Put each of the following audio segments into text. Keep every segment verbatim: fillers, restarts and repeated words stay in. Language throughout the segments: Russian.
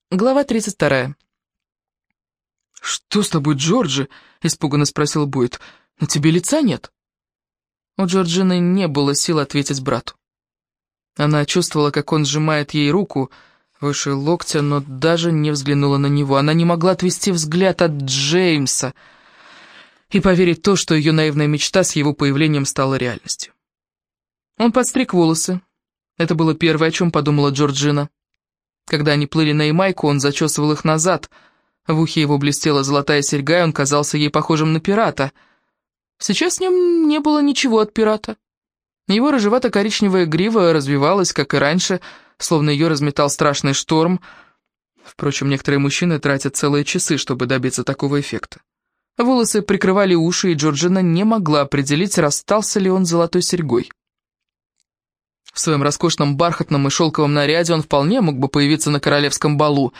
Глава тридцать вторая. «Что с тобой, Джорджи?» — испуганно спросил Бойд. «На тебе лица нет?» У Джорджины не было сил ответить брату. Она чувствовала, как он сжимает ей руку выше локтя, но даже не взглянула на него. Она не могла отвести взгляд от Джеймса и поверить в то, что ее наивная мечта с его появлением стала реальностью. Он подстриг волосы. Это было первое, о чем подумала Джорджина. Когда они плыли на Ямайку, он зачесывал их назад. В ухе его блестела золотая серьга, и он казался ей похожим на пирата. Сейчас в нем не было ничего от пирата. Его рыжевато-коричневая грива развивалась, как и раньше, словно ее разметал страшный шторм. Впрочем, некоторые мужчины тратят целые часы, чтобы добиться такого эффекта. Волосы прикрывали уши, и Джорджина не могла определить, расстался ли он с золотой серьгой. В своем роскошном бархатном и шелковом наряде он вполне мог бы появиться на королевском балу.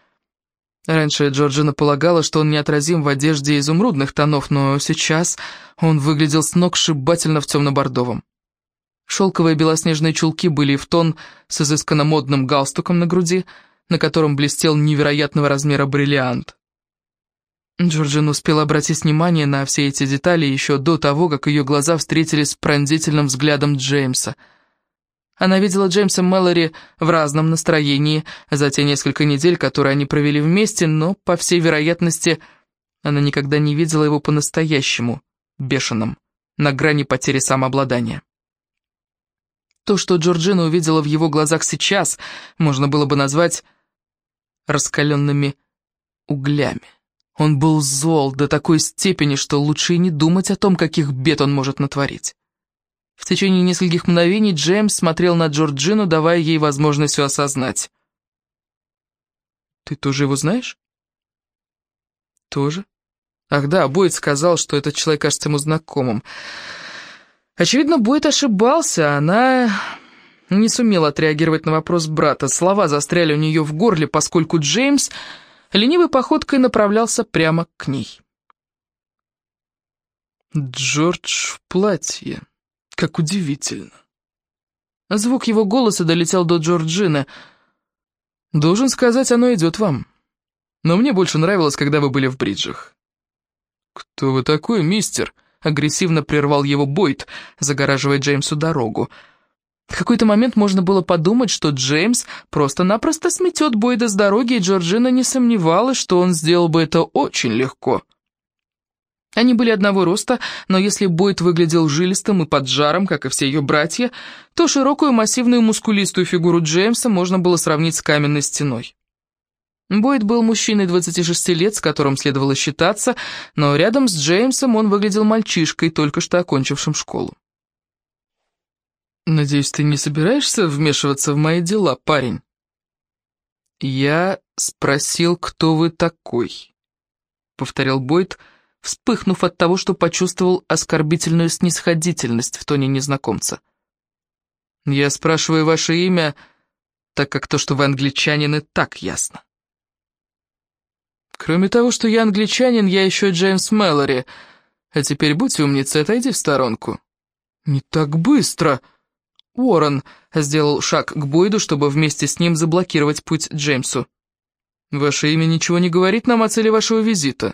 Раньше Джорджина полагала, что он неотразим в одежде изумрудных тонов, но сейчас он выглядел сногсшибательно в темно-бордовом. Шелковые белоснежные чулки были в тон с изысканно модным галстуком на груди, на котором блестел невероятного размера бриллиант. Джорджина успела обратить внимание на все эти детали еще до того, как ее глаза встретились с пронзительным взглядом Джеймса. Она видела Джеймса Мэлори в разном настроении за те несколько недель, которые они провели вместе, но, по всей вероятности, она никогда не видела его по-настоящему бешеным, на грани потери самообладания. То, что Джорджина увидела в его глазах сейчас, можно было бы назвать раскаленными углями. Он был зол до такой степени, что лучше и не думать о том, каких бед он может натворить. В течение нескольких мгновений Джеймс смотрел на Джорджину, давая ей возможность все осознать. «Ты тоже его знаешь?» «Тоже?» «Ах да, Бойд сказал, что этот человек кажется ему знакомым». Очевидно, Бойд ошибался, она не сумела отреагировать на вопрос брата. Слова застряли у нее в горле, поскольку Джеймс ленивой походкой направлялся прямо к ней. «Джордж в платье. Как удивительно». Звук его голоса долетел до Джорджины. «Должен сказать, оно идет вам. Но мне больше нравилось, когда вы были в бриджах». «Кто вы такой, мистер?» — агрессивно прервал его Бойд, загораживая Джеймсу дорогу. В какой-то момент можно было подумать, что Джеймс просто-напросто сметет Бойда с дороги, и Джорджина не сомневалась, что он сделал бы это очень легко. Они были одного роста, но если Бойд выглядел жилистым и поджаром, как и все ее братья, то широкую, массивную, мускулистую фигуру Джеймса можно было сравнить с каменной стеной. Бойд был мужчиной двадцати шести лет, с которым следовало считаться, но рядом с Джеймсом он выглядел мальчишкой, только что окончившим школу. «Надеюсь, ты не собираешься вмешиваться в мои дела, парень?» «Я спросил, кто вы такой», — повторил Бойд, вспыхнув от того, что почувствовал оскорбительную снисходительность в тоне незнакомца. «Я спрашиваю ваше имя, так как то, что вы англичанин, и так ясно». «Кроме того, что я англичанин, я еще Джеймс Мэлори. А теперь будь умницей, отойди в сторонку». «Не так быстро!» Уоррен сделал шаг к Бойду, чтобы вместе с ним заблокировать путь Джеймсу. «Ваше имя ничего не говорит нам о цели вашего визита».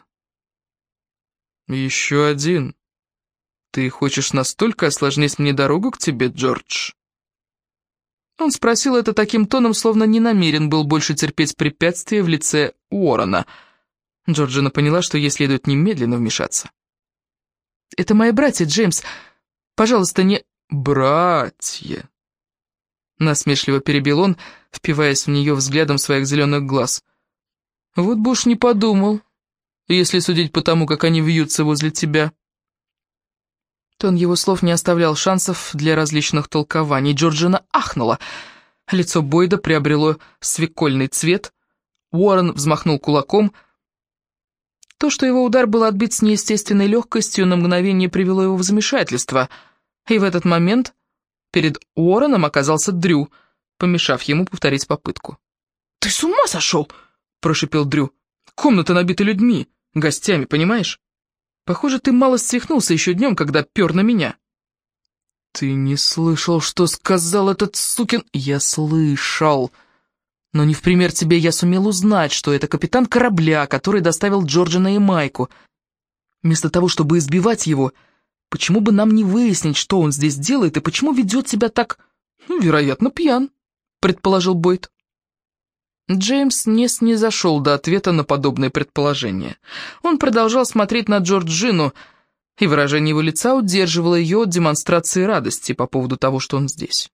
«Еще один. Ты хочешь настолько осложнить мне дорогу к тебе, Джордж?» Он спросил это таким тоном, словно не намерен был больше терпеть препятствия в лице Уоррена. Джорджина поняла, что ей следует немедленно вмешаться. «Это мои братья, Джеймс. Пожалуйста, не...» «Братья!» Насмешливо перебил он, впиваясь в нее взглядом своих зеленых глаз. «Вот бы уж не подумал, если судить по тому, как они вьются возле тебя». Тон его слов не оставлял шансов для различных толкований. Джорджина ахнула. Лицо Бойда приобрело свекольный цвет. Уоррен взмахнул кулаком. То, что его удар был отбит с неестественной легкостью, на мгновение привело его в замешательство. И в этот момент перед Уорреном оказался Дрю, помешав ему повторить попытку. «Ты с ума сошел?» – прошипел Дрю. «Комната набита людьми, гостями, понимаешь? Похоже, ты мало свихнулся еще днем, когда пер на меня». «Ты не слышал, что сказал этот сукин...» «Я слышал. Но не в пример тебе я сумел узнать, что это капитан корабля, который доставил Джорджа на Ямайку. Вместо того, чтобы избивать его, почему бы нам не выяснить, что он здесь делает и почему ведет себя так, ну, вероятно, пьян, предположил Бойд. Джеймс не снизошел до ответа на подобное предположение. Он продолжал смотреть на Джорджину, и выражение его лица удерживало ее от демонстрации радости по поводу того, что он здесь.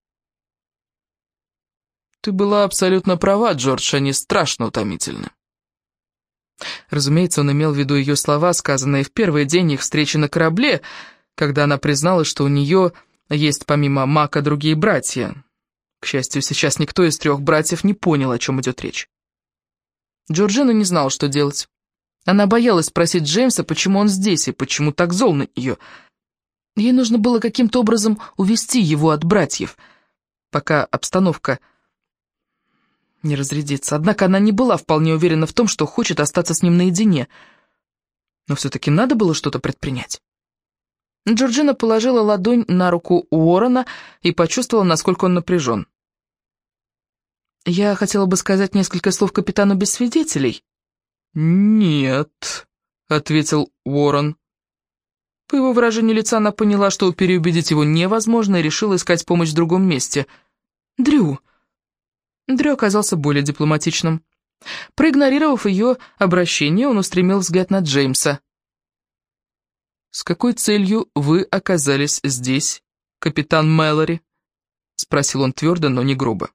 «Ты была абсолютно права, Джордж, они страшно утомительны». Разумеется, он имел в виду ее слова, сказанные в первый день их встречи на корабле, когда она призналась, что у нее есть помимо Мака другие братья. К счастью, сейчас никто из трех братьев не понял, о чем идет речь. Джорджина не знала, что делать. Она боялась спросить Джеймса, почему он здесь и почему так зол на нее. Ей нужно было каким-то образом увести его от братьев, пока обстановка не разрядится. Однако она не была вполне уверена в том, что хочет остаться с ним наедине. Но все-таки надо было что-то предпринять. Джорджина положила ладонь на руку Уоррена и почувствовала, насколько он напряжен. «Я хотела бы сказать несколько слов капитану без свидетелей». «Нет», — ответил Уоррен. По его выражению лица она поняла, что переубедить его невозможно, и решила искать помощь в другом месте. «Дрю». Дрю оказался более дипломатичным. Проигнорировав ее обращение, он устремил взгляд на Джеймса. «С какой целью вы оказались здесь, капитан Мэлори?» — спросил он твердо, но не грубо.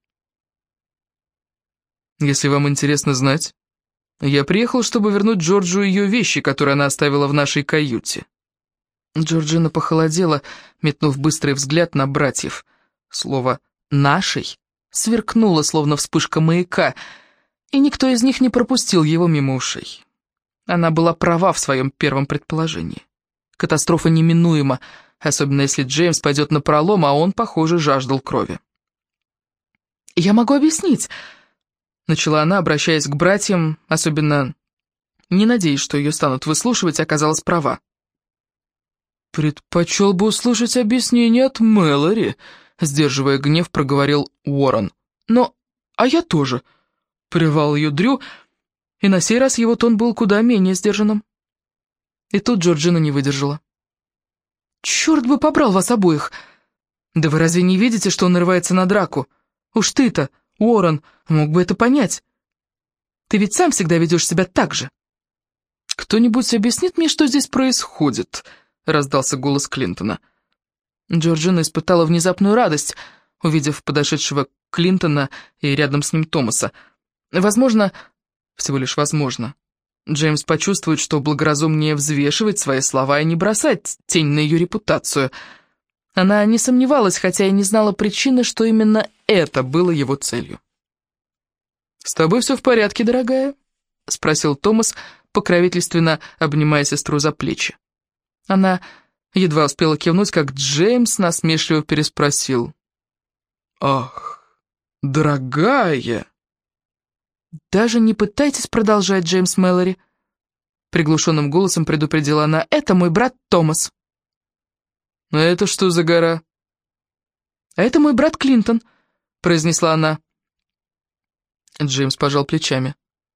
«Если вам интересно знать, я приехал, чтобы вернуть Джорджу ее вещи, которые она оставила в нашей каюте». Джорджина похолодела, метнув быстрый взгляд на братьев. Слово «нашей» сверкнуло, словно вспышка маяка, и никто из них не пропустил его мимо ушей. Она была права в своем первом предположении. Катастрофа неминуема, особенно если Джеймс пойдет напролом, а он, похоже, жаждал крови. «Я могу объяснить», — начала она, обращаясь к братьям, особенно не надеясь, что ее станут выслушивать, оказалась права. «Предпочел бы услышать объяснение от Мэлори», — сдерживая гнев, проговорил Уоррен. «Но, а я тоже», — прервал ее Дрю, и на сей раз его тон был куда менее сдержанным. И тут Джорджина не выдержала. «Черт бы побрал вас обоих! Да вы разве не видите, что он нарывается на драку? Уж ты-то, Уоррен, мог бы это понять. Ты ведь сам всегда ведешь себя так же». «Кто-нибудь объяснит мне, что здесь происходит?» — раздался голос Клинтона. Джорджина испытала внезапную радость, увидев подошедшего Клинтона и рядом с ним Томаса. Возможно, всего лишь возможно, Джеймс почувствует, что благоразумнее взвешивать свои слова и не бросать тень на ее репутацию. Она не сомневалась, хотя и не знала причины, что именно это было его целью. «С тобой все в порядке, дорогая?» — спросил Томас, покровительственно обнимая сестру за плечи. Она едва успела кивнуть, как Джеймс насмешливо переспросил. «Ах, дорогая!» «Даже не пытайтесь продолжать, Джеймс Мэлори», — приглушенным голосом предупредила она. «Это мой брат Томас». «А это что за гора?» «А это мой брат Клинтон», — произнесла она. Джеймс пожал плечами.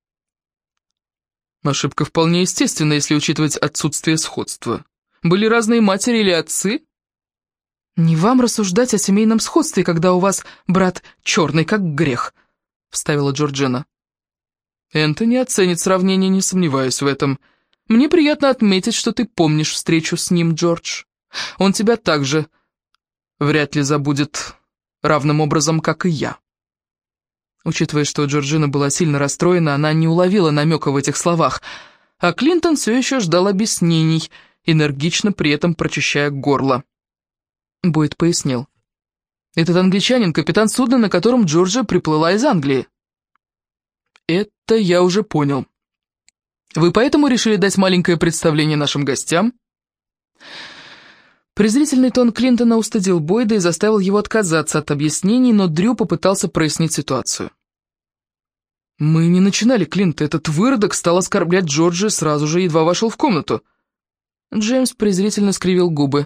«Ошибка вполне естественна, если учитывать отсутствие сходства. Были разные матери или отцы?» «Не вам рассуждать о семейном сходстве, когда у вас брат черный, как грех», — вставила Джорджина. «Энтони оценит сравнение, не сомневаюсь в этом. Мне приятно отметить, что ты помнишь встречу с ним, Джордж. Он тебя также вряд ли забудет равным образом, как и я». Учитывая, что Джорджина была сильно расстроена, она не уловила намека в этих словах, а Клинтон все еще ждал объяснений, энергично при этом прочищая горло. Бойд пояснил. «Этот англичанин — капитан судна, на котором Джорджия приплыла из Англии». «Это я уже понял. Вы поэтому решили дать маленькое представление нашим гостям?» Презрительный тон Клинтона устыдил Бойда и заставил его отказаться от объяснений, но Дрю попытался прояснить ситуацию. «Мы не начинали, Клинт. Этот выродок стал оскорблять Джорджию сразу же, едва вошел в комнату». Джеймс презрительно скривил губы.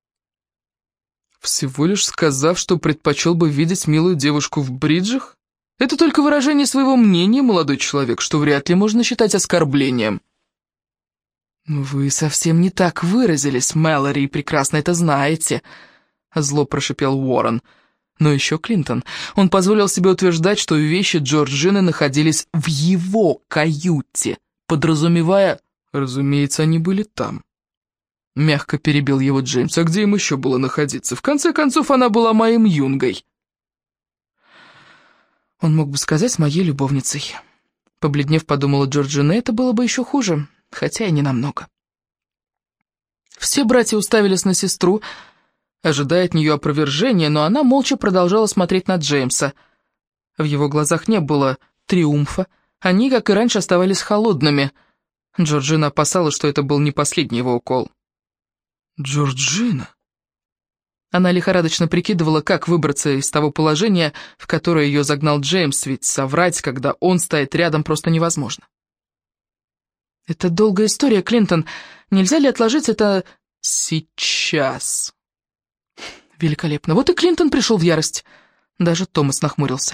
«Всего лишь сказав, что предпочел бы видеть милую девушку в бриджах? Это только выражение своего мнения, молодой человек, что вряд ли можно считать оскорблением». «Вы совсем не так выразились, Мэлори, и прекрасно это знаете», — зло прошипел Уоррен. Но еще Клинтон. Он позволил себе утверждать, что вещи Джорджины находились в его каюте, подразумевая... «Разумеется, они были там». Мягко перебил его Джеймс. «А где им еще было находиться? В конце концов, она была моим юнгой». Он мог бы сказать «моей любовницей». Побледнев, подумала Джорджина, это было бы еще хуже, хотя и не намного. Все братья уставились на сестру, ожидая от нее опровержения, но она молча продолжала смотреть на Джеймса. В его глазах не было триумфа, они, как и раньше, оставались холодными. Джорджина опасалась, что это был не последний его укол. «Джорджина?» Она лихорадочно прикидывала, как выбраться из того положения, в которое ее загнал Джеймс, ведь соврать, когда он стоит рядом, просто невозможно. «Это долгая история, Клинтон. Нельзя ли отложить это сейчас?» Великолепно. Вот и Клинтон пришел в ярость. Даже Томас нахмурился.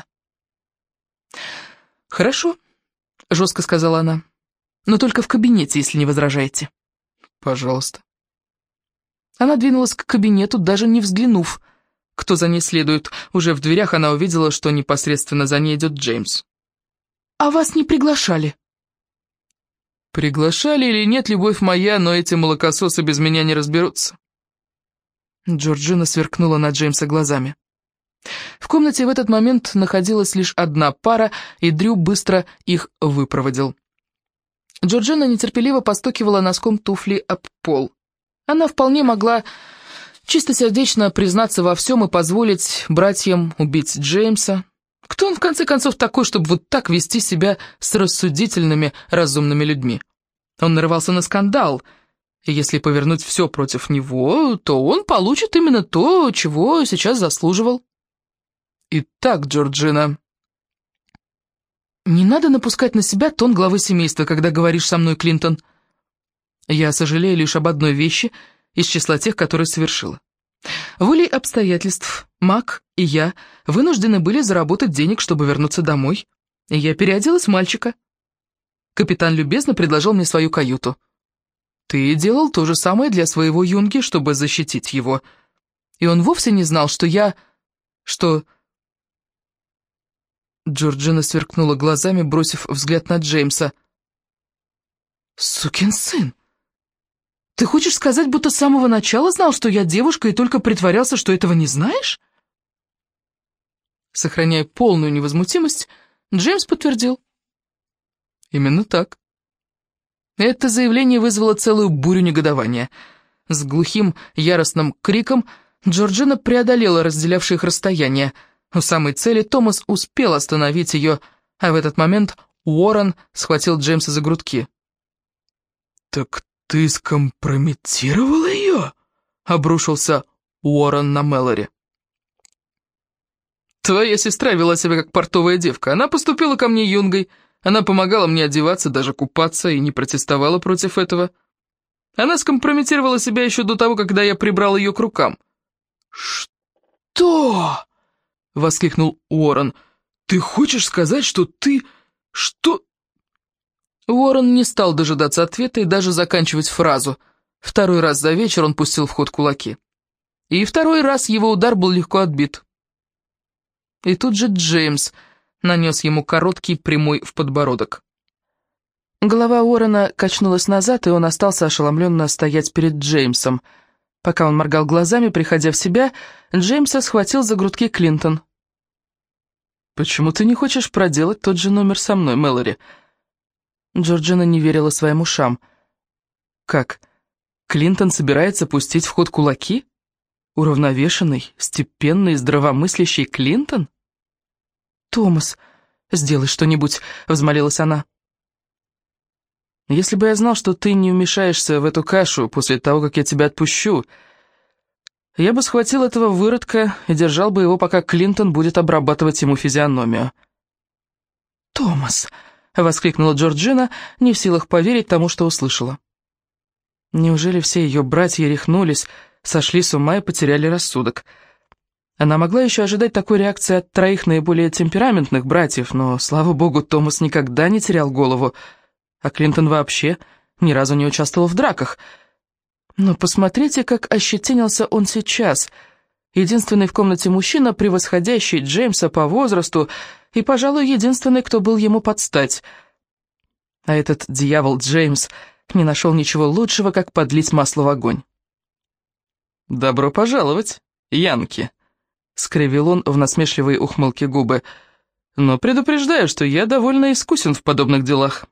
«Хорошо», — жестко сказала она. «Но только в кабинете, если не возражаете». «Пожалуйста». Она двинулась к кабинету, даже не взглянув, кто за ней следует. Уже в дверях она увидела, что непосредственно за ней идет Джеймс. «А вас не приглашали?» «Приглашали или нет, любовь моя, но эти молокососы без меня не разберутся». Джорджина сверкнула на Джеймса глазами. В комнате в этот момент находилась лишь одна пара, и Дрю быстро их выпроводил. Джорджина нетерпеливо постукивала носком туфли об пол. Она вполне могла чистосердечно признаться во всем и позволить братьям убить Джеймса. Кто он, в конце концов, такой, чтобы вот так вести себя с рассудительными, разумными людьми? Он нарывался на скандал, и если повернуть все против него, то он получит именно то, чего сейчас заслуживал. Итак, Джорджина, не надо напускать на себя тон главы семейства, когда говоришь со мной, Клинтон. Я сожалею лишь об одной вещи из числа тех, которые совершила. Волей обстоятельств Мак и я вынуждены были заработать денег, чтобы вернуться домой, и я переоделась в мальчика. Капитан любезно предложил мне свою каюту. Ты делал то же самое для своего юнги, чтобы защитить его. И он вовсе не знал, что я... что... Джорджина сверкнула глазами, бросив взгляд на Джеймса. «Сукин сын! Ты хочешь сказать, будто с самого начала знал, что я девушка, и только притворялся, что этого не знаешь?» Сохраняя полную невозмутимость, Джеймс подтвердил. «Именно так». Это заявление вызвало целую бурю негодования. С глухим, яростным криком Джорджина преодолела разделявшее их расстояние. У самой цели Томас успел остановить ее, а в этот момент Уоррен схватил Джеймса за грудки. «Так ты скомпрометировал ее?» — обрушился Уоррен на Мэлори. «Твоя сестра вела себя как портовая девка. Она поступила ко мне юнгой. Она помогала мне одеваться, даже купаться, и не протестовала против этого. Она скомпрометировала себя еще до того, когда я прибрал ее к рукам». «Что?» — воскликнул Уоррен. «Ты хочешь сказать, что ты... что...» Уоррен не стал дожидаться ответа и даже заканчивать фразу. Второй раз за вечер он пустил в ход кулаки. И второй раз его удар был легко отбит. И тут же Джеймс нанес ему короткий прямой в подбородок. Голова Уоррена качнулась назад, и он остался ошеломленно стоять перед Джеймсом. Пока он моргал глазами, приходя в себя, Джеймса схватил за грудки Клинтон. «Почему ты не хочешь проделать тот же номер со мной, Мэлори?» Джорджина не верила своим ушам. «Как? Клинтон собирается пустить в ход кулаки? Уравновешенный, степенный, здравомыслящий Клинтон?» «Томас, сделай что-нибудь», — взмолилась она. «Если бы я знал, что ты не вмешаешься в эту кашу после того, как я тебя отпущу, я бы схватил этого выродка и держал бы его, пока Клинтон будет обрабатывать ему физиономию». «Томас!» — воскликнула Джорджина, не в силах поверить тому, что услышала. Неужели все ее братья рехнулись, сошли с ума и потеряли рассудок? Она могла еще ожидать такой реакции от троих наиболее темпераментных братьев, но, слава богу, Томас никогда не терял голову, а Клинтон вообще ни разу не участвовал в драках. Но посмотрите, как ощетинился он сейчас. Единственный в комнате мужчина, превосходящий Джеймса по возрасту, и, пожалуй, единственный, кто был ему под стать. А этот дьявол Джеймс не нашел ничего лучшего, как подлить масло в огонь. «Добро пожаловать, Янки», — скривил он в насмешливые ухмылки губы. «Но предупреждаю, что я довольно искусен в подобных делах».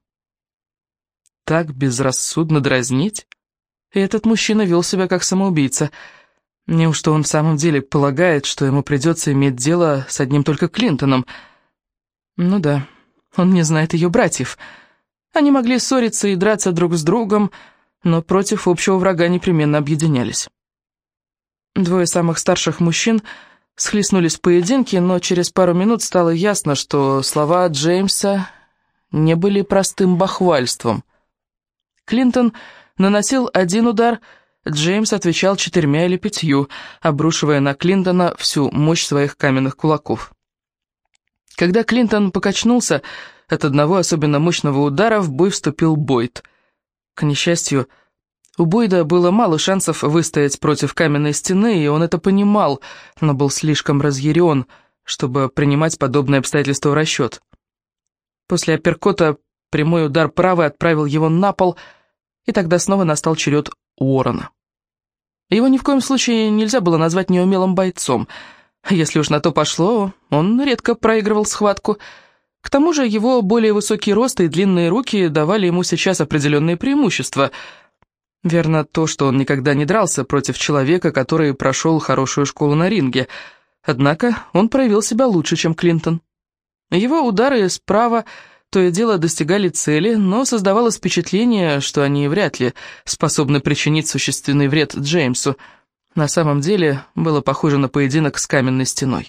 Так безрассудно дразнить? И этот мужчина вел себя как самоубийца. Неужто он в самом деле полагает, что ему придется иметь дело с одним только Клинтоном? Ну да, он не знает ее братьев. Они могли ссориться и драться друг с другом, но против общего врага непременно объединялись. Двое самых старших мужчин схлестнулись в поединке, но через пару минут стало ясно, что слова Джеймса не были простым бахвальством. Клинтон наносил один удар, Джеймс отвечал четырьмя или пятью, обрушивая на Клинтона всю мощь своих каменных кулаков. Когда Клинтон покачнулся, от одного особенно мощного удара в бой вступил Бойд. К несчастью, у Бойда было мало шансов выстоять против каменной стены, и он это понимал, но был слишком разъярен, чтобы принимать подобные обстоятельства в расчет. После апперкота прямой удар правой отправил его на пол, и тогда снова настал черед Уоррена. Его ни в коем случае нельзя было назвать неумелым бойцом. Если уж на то пошло, он редко проигрывал схватку. К тому же его более высокий рост и длинные руки давали ему сейчас определенные преимущества. Верно то, что он никогда не дрался против человека, который прошел хорошую школу на ринге. Однако он проявил себя лучше, чем Клинтон. Его удары справа то и дело достигали цели, но создавалось впечатление, что они вряд ли способны причинить существенный вред Джеймсу. На самом деле было похоже на поединок с каменной стеной.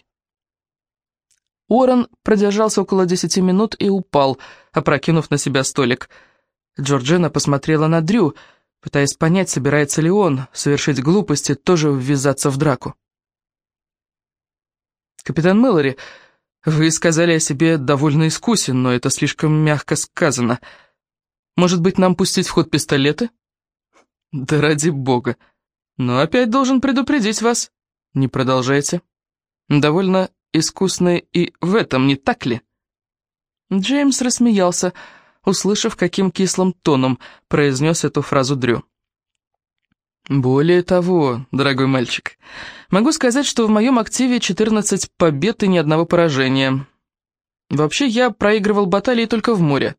Уоррен продержался около десяти минут и упал, опрокинув на себя столик. Джорджина посмотрела на Дрю, пытаясь понять, собирается ли он совершить глупости, тоже ввязаться в драку. «Капитан Мэлори, вы сказали о себе довольно искусен, но это слишком мягко сказано. Может быть, нам пустить в ход пистолеты?» «Да ради бога. Но опять должен предупредить вас. Не продолжайте. Довольно искусны и в этом, не так ли?» Джеймс рассмеялся, услышав, каким кислым тоном произнес эту фразу Дрю. «Более того, дорогой мальчик, могу сказать, что в моем активе четырнадцать побед и ни одного поражения. Вообще, я проигрывал баталии только в море».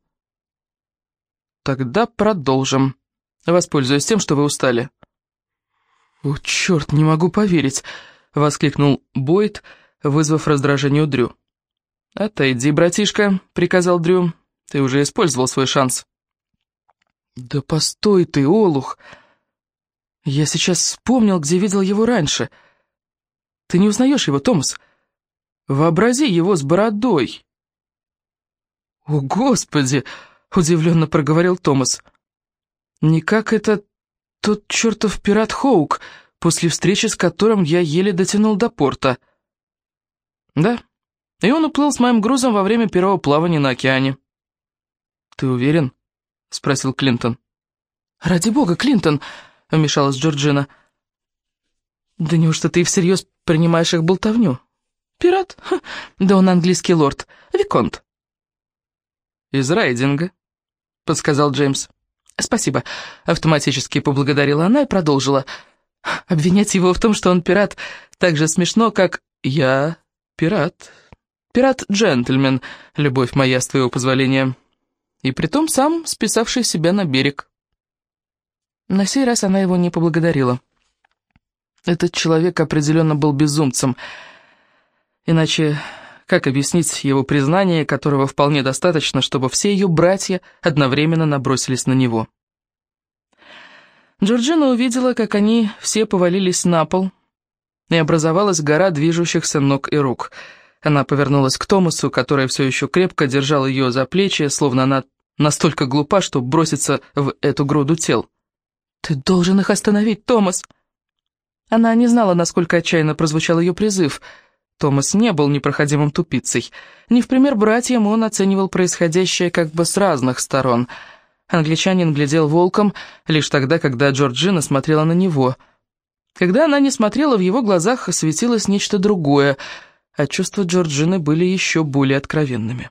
«Тогда продолжим. Воспользуюсь тем, что вы устали». «О, черт, не могу поверить!» — воскликнул Бойд, вызвав раздражение у Дрю. «Отойди, братишка», — приказал Дрю. «Ты уже использовал свой шанс». «Да постой ты, олух! Я сейчас вспомнил, где видел его раньше. Ты не узнаешь его, Томас? Вообрази его с бородой». «О, Господи!» — удивленно проговорил Томас. «Не как это тот чертов пират Хоук, после встречи с которым я еле дотянул до порта». «Да, и он уплыл с моим грузом во время первого плавания на океане». «Ты уверен?» — спросил Клинтон. «Ради бога, Клинтон!» — вмешалась Джорджина. «Да неужто ты всерьез принимаешь их болтовню? Пират? Ха, да он английский лорд, виконт». «Из Райдинга», — подсказал Джеймс. «Спасибо», — автоматически поблагодарила она и продолжила. «Обвинять его в том, что он пират, так же смешно, как я пират. Пират-джентльмен, любовь моя, с твоего позволения. И притом сам списавший себя на берег». На сей раз она его не поблагодарила. Этот человек определенно был безумцем. Иначе как объяснить его признание, которого вполне достаточно, чтобы все ее братья одновременно набросились на него? Джорджина увидела, как они все повалились на пол, и образовалась гора движущихся ног и рук. Она повернулась к Томасу, который все еще крепко держал ее за плечи, словно она настолько глупа, что бросится в эту груду тел. «Ты должен их остановить, Томас!» Она не знала, насколько отчаянно прозвучал ее призыв. Томас не был непроходимым тупицей. Не в пример братьям он оценивал происходящее как бы с разных сторон. Англичанин глядел волком лишь тогда, когда Джорджина смотрела на него. Когда она не смотрела, в его глазах светилось нечто другое, а чувства Джорджины были еще более откровенными.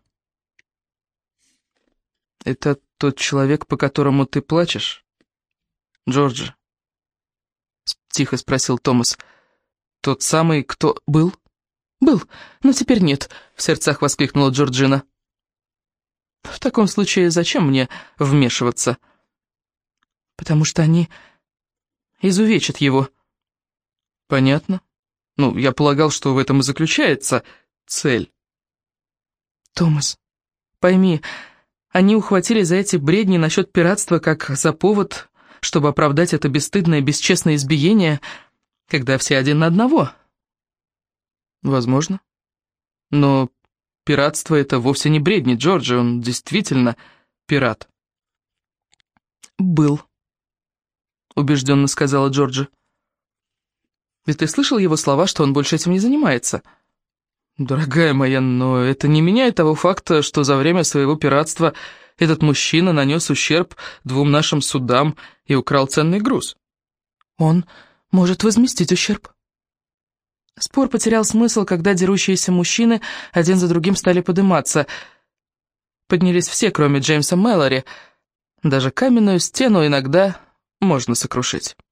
«Это тот человек, по которому ты плачешь, Джорджи?» — тихо спросил Томас. «Тот самый, кто был?» «Был, но теперь нет», — в сердцах воскликнула Джорджина. «В таком случае зачем мне вмешиваться?» «Потому что они изувечат его». «Понятно. Ну, я полагал, что в этом и заключается цель». «Томас, пойми, они ухватили за эти бредни насчет пиратства как за повод, чтобы оправдать это бесстыдное, бесчестное избиение, когда все один на одного». «Возможно. Но пиратство — это вовсе не бредни Джорджи, он действительно пират». «Был», — убежденно сказала Джорджи. «Ведь ты слышал его слова, что он больше этим не занимается?» «Дорогая моя, но это не меняет того факта, что за время своего пиратства этот мужчина нанес ущерб двум нашим судам и украл ценный груз». «Он может возместить ущерб». Спор потерял смысл, когда дерущиеся мужчины один за другим стали подниматься. Поднялись все, кроме Джеймса Мэлори. Даже каменную стену иногда можно сокрушить.